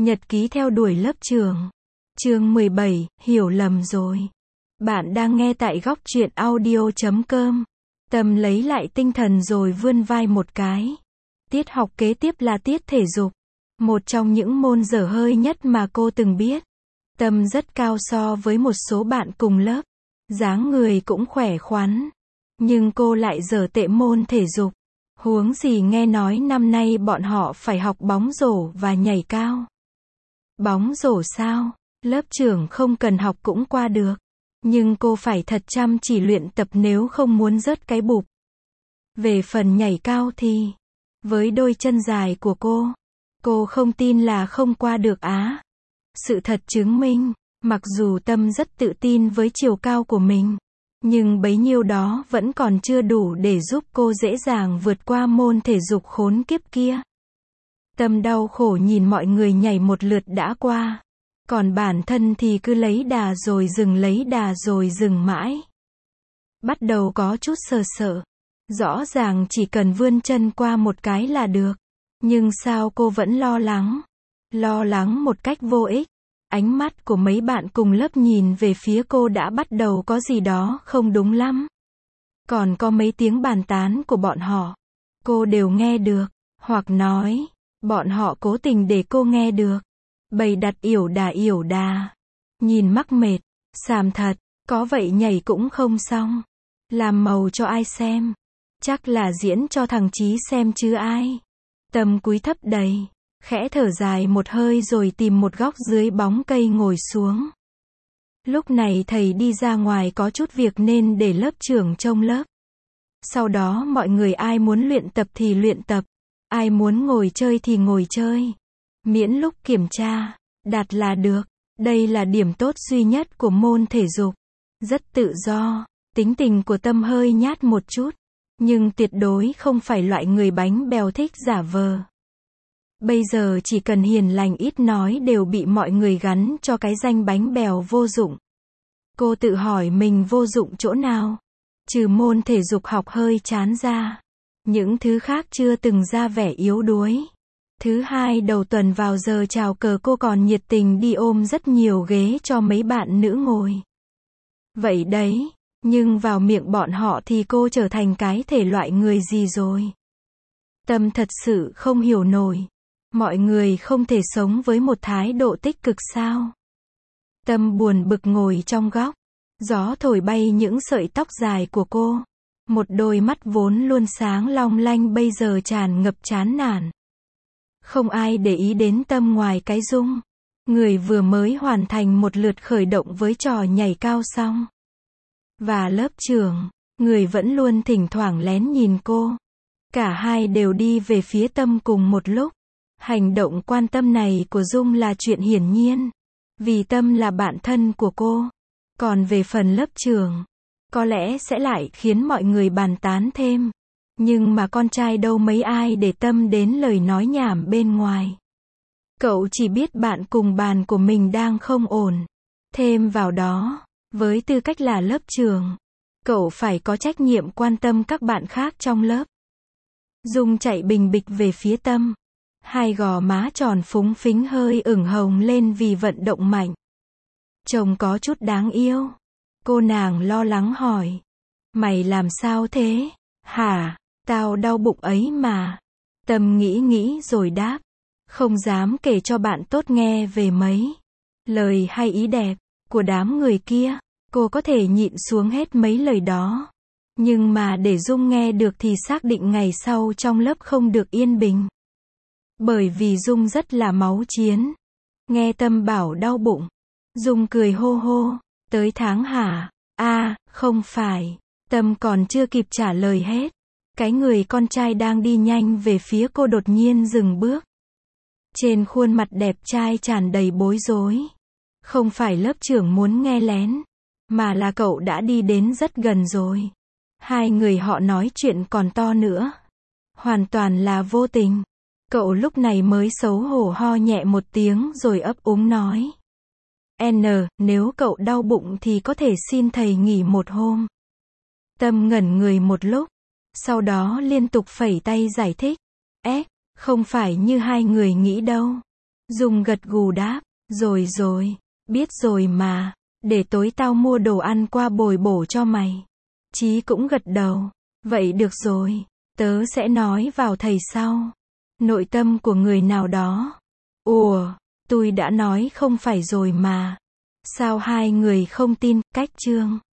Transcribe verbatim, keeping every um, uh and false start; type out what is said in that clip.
Nhật ký theo đuổi lớp trưởng. Chương mười bảy, hiểu lầm rồi. Bạn đang nghe tại góc truyện audio chấm com. Tâm lấy lại tinh thần rồi vươn vai một cái. Tiết học kế tiếp là tiết thể dục. Một trong những môn dở hơi nhất mà cô từng biết. Tâm rất cao so với một số bạn cùng lớp. Dáng người cũng khỏe khoắn. Nhưng cô lại dở tệ môn thể dục. Huống gì nghe nói năm nay bọn họ phải học bóng rổ và nhảy cao. Bóng rổ sao? Lớp trưởng không cần học cũng qua được. Nhưng cô phải thật chăm chỉ luyện tập nếu không muốn rớt cái bụp. Về phần nhảy cao thì, với đôi chân dài của cô, cô không tin là không qua được á. Sự thật chứng minh, mặc dù Tâm rất tự tin với chiều cao của mình, nhưng bấy nhiêu đó vẫn còn chưa đủ để giúp cô dễ dàng vượt qua môn thể dục khốn kiếp kia. Tâm đau khổ nhìn mọi người nhảy một lượt đã qua. Còn bản thân thì cứ lấy đà rồi dừng, lấy đà rồi dừng mãi. Bắt đầu có chút sợ sợ. Rõ ràng chỉ cần vươn chân qua một cái là được. Nhưng sao cô vẫn lo lắng? Lo lắng một cách vô ích. Ánh mắt của mấy bạn cùng lớp nhìn về phía cô đã bắt đầu có gì đó không đúng lắm. Còn có mấy tiếng bàn tán của bọn họ. Cô đều nghe được. Hoặc nói, bọn họ cố tình để cô nghe được. Bày đặt yểu đà yểu đà. Nhìn mắc mệt. Xàm thật. Có vậy nhảy cũng không xong. Làm màu cho ai xem? Chắc là diễn cho thằng Chí xem chứ ai. Tâm cúi thấp đầy. Khẽ thở dài một hơi rồi tìm một góc dưới bóng cây ngồi xuống. Lúc này thầy đi ra ngoài có chút việc nên để lớp trưởng trông lớp. Sau đó mọi người ai muốn luyện tập thì luyện tập. Ai muốn ngồi chơi thì ngồi chơi. Miễn lúc kiểm tra, đạt là được. Đây là điểm tốt duy nhất của môn thể dục. Rất tự do. Tính tình của Tâm hơi nhát một chút. Nhưng tuyệt đối không phải loại người bánh bèo thích giả vờ. Bây giờ chỉ cần hiền lành ít nói đều bị mọi người gắn cho cái danh bánh bèo vô dụng. Cô tự hỏi mình vô dụng chỗ nào? Trừ môn thể dục học hơi chán ra. Những thứ khác chưa từng ra vẻ yếu đuối. Thứ hai, đầu tuần vào giờ chào cờ cô còn nhiệt tình đi ôm rất nhiều ghế cho mấy bạn nữ ngồi. Vậy đấy, nhưng vào miệng bọn họ thì cô trở thành cái thể loại người gì rồi? Tâm thật sự không hiểu nổi. Mọi người không thể sống với một thái độ tích cực sao? Tâm buồn bực ngồi trong góc. Gió thổi bay những sợi tóc dài của cô. Một đôi mắt vốn luôn sáng long lanh bây giờ tràn ngập chán nản. Không ai để ý đến Tâm ngoài cái Dung. Người vừa mới hoàn thành một lượt khởi động với trò nhảy cao xong. Và lớp trưởng, người vẫn luôn thỉnh thoảng lén nhìn cô. Cả hai đều đi về phía Tâm cùng một lúc. Hành động quan tâm này của Dung là chuyện hiển nhiên. Vì Tâm là bạn thân của cô. Còn về phần lớp trưởng, có lẽ sẽ lại khiến mọi người bàn tán thêm. Nhưng mà con trai đâu mấy ai để tâm đến lời nói nhảm bên ngoài. Cậu chỉ biết bạn cùng bàn của mình đang không ổn. Thêm vào đó, với tư cách là lớp trưởng, cậu phải có trách nhiệm quan tâm các bạn khác trong lớp. Dung chạy bình bịch về phía Tâm. Hai gò má tròn phúng phính hơi ửng hồng lên vì vận động mạnh. Trông có chút đáng yêu. Cô nàng lo lắng hỏi. Mày làm sao thế? Hả? Tao đau bụng ấy mà. Tâm nghĩ nghĩ rồi đáp. Không dám kể cho bạn tốt nghe về mấy lời hay ý đẹp của đám người kia. Cô có thể nhịn xuống hết mấy lời đó. Nhưng mà để Dung nghe được thì xác định ngày sau trong lớp không được yên bình. Bởi vì Dung rất là máu chiến. Nghe Tâm bảo đau bụng. Dung cười hô hô. Tới tháng hả? À, không phải. Tâm còn chưa kịp trả lời hết. Cái người con trai đang đi nhanh về phía cô đột nhiên dừng bước. Trên khuôn mặt đẹp trai tràn đầy bối rối. Không phải lớp trưởng muốn nghe lén. Mà là cậu đã đi đến rất gần rồi. Hai người họ nói chuyện còn to nữa. Hoàn toàn là vô tình. Cậu lúc này mới xấu hổ ho nhẹ một tiếng rồi ấp úng nói. N, nếu cậu đau bụng thì có thể xin thầy nghỉ một hôm. Tâm ngẩn người một lúc. Sau đó liên tục phẩy tay giải thích. S, không phải như hai người nghĩ đâu. Dung gật gù đáp, rồi rồi, biết rồi mà, để tối tao mua đồ ăn qua bồi bổ cho mày. Chí cũng gật đầu, vậy được rồi, tớ sẽ nói vào thầy sau. Nội tâm của người nào đó. Ủa, tôi đã nói không phải rồi mà. Sao hai người không tin, cách chương